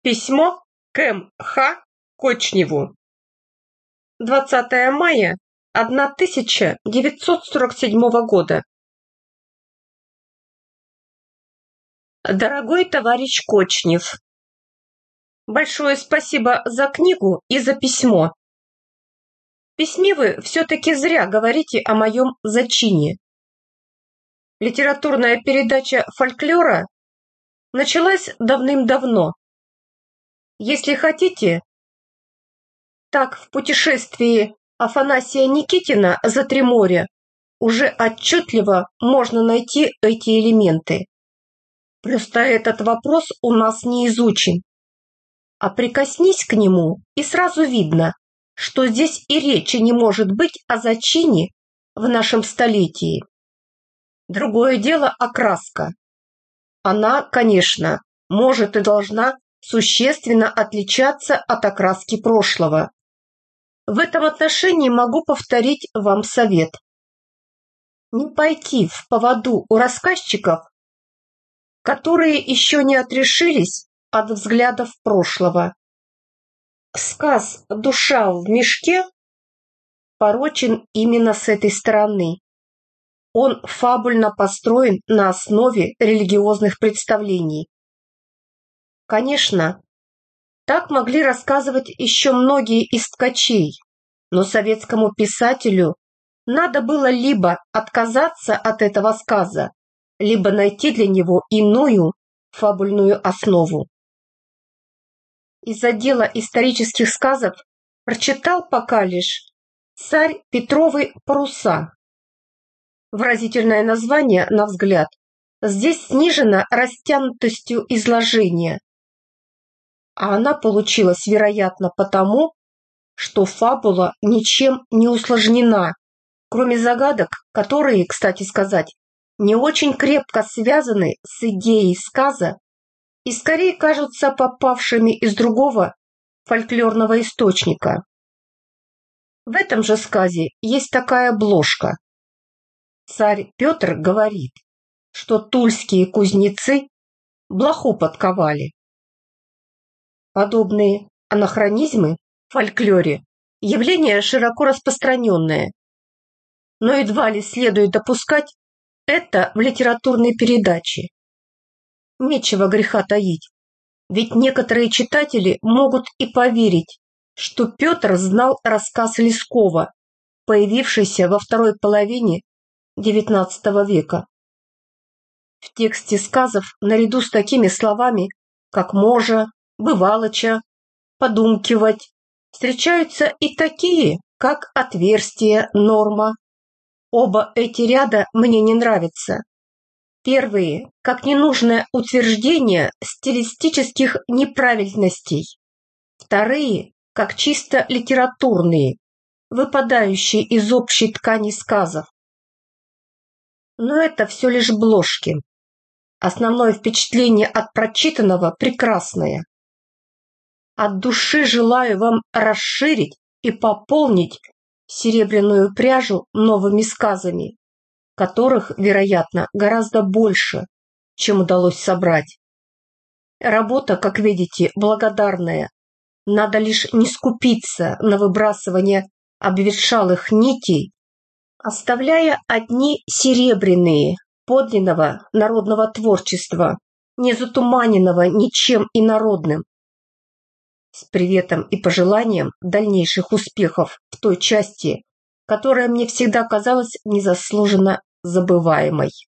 Письмо к М.Х. Кочневу. 20 мая 1947 года. Дорогой товарищ Кочнев, большое спасибо за книгу и за письмо. В письме вы все-таки зря говорите о моем зачине. Литературная передача фольклора началась давным-давно. Если хотите, так в путешествии Афанасия Никитина за три моря уже отчетливо можно найти эти элементы. Просто этот вопрос у нас не изучен. А прикоснись к нему, и сразу видно, что здесь и речи не может быть о зачине в нашем столетии. Другое дело окраска. Она, конечно, может и должна существенно отличаться от окраски прошлого. В этом отношении могу повторить вам совет. Не пойти в поводу у рассказчиков, которые еще не отрешились от взглядов прошлого. Сказ «Душа в мешке» порочен именно с этой стороны. Он фабульно построен на основе религиозных представлений. Конечно, так могли рассказывать еще многие из ткачей, но советскому писателю надо было либо отказаться от этого сказа, либо найти для него иную фабульную основу. Из отдела исторических сказов прочитал пока лишь «Царь Петровы паруса». Выразительное название, на взгляд, здесь снижено растянутостью изложения. А она получилась, вероятно, потому, что фабула ничем не усложнена, кроме загадок, которые, кстати сказать, не очень крепко связаны с идеей сказа и скорее кажутся попавшими из другого фольклорного источника. В этом же сказе есть такая обложка. Царь Петр говорит, что тульские кузнецы блоху подковали. Подобные анахронизмы в фольклоре явление широко распространенное, но едва ли следует допускать это в литературной передаче. Нечего греха таить, ведь некоторые читатели могут и поверить, что Петр знал рассказ Лескова, появившийся во второй половине XIX века. В тексте сказов наряду с такими словами, как «можа», «бывалоча», «подумкивать», встречаются и такие, как «отверстие», «норма». Оба эти ряда мне не нравятся. Первые, как ненужное утверждение стилистических неправильностей. Вторые, как чисто литературные, выпадающие из общей ткани сказов. Но это все лишь бложки. Основное впечатление от прочитанного прекрасное. От души желаю вам расширить и пополнить серебряную пряжу новыми сказами, которых, вероятно, гораздо больше, чем удалось собрать. Работа, как видите, благодарная. Надо лишь не скупиться на выбрасывание обветшалых нитей, оставляя одни серебряные подлинного народного творчества, не затуманенного ничем инородным. С приветом и пожеланием дальнейших успехов в той части, которая мне всегда казалась незаслуженно забываемой.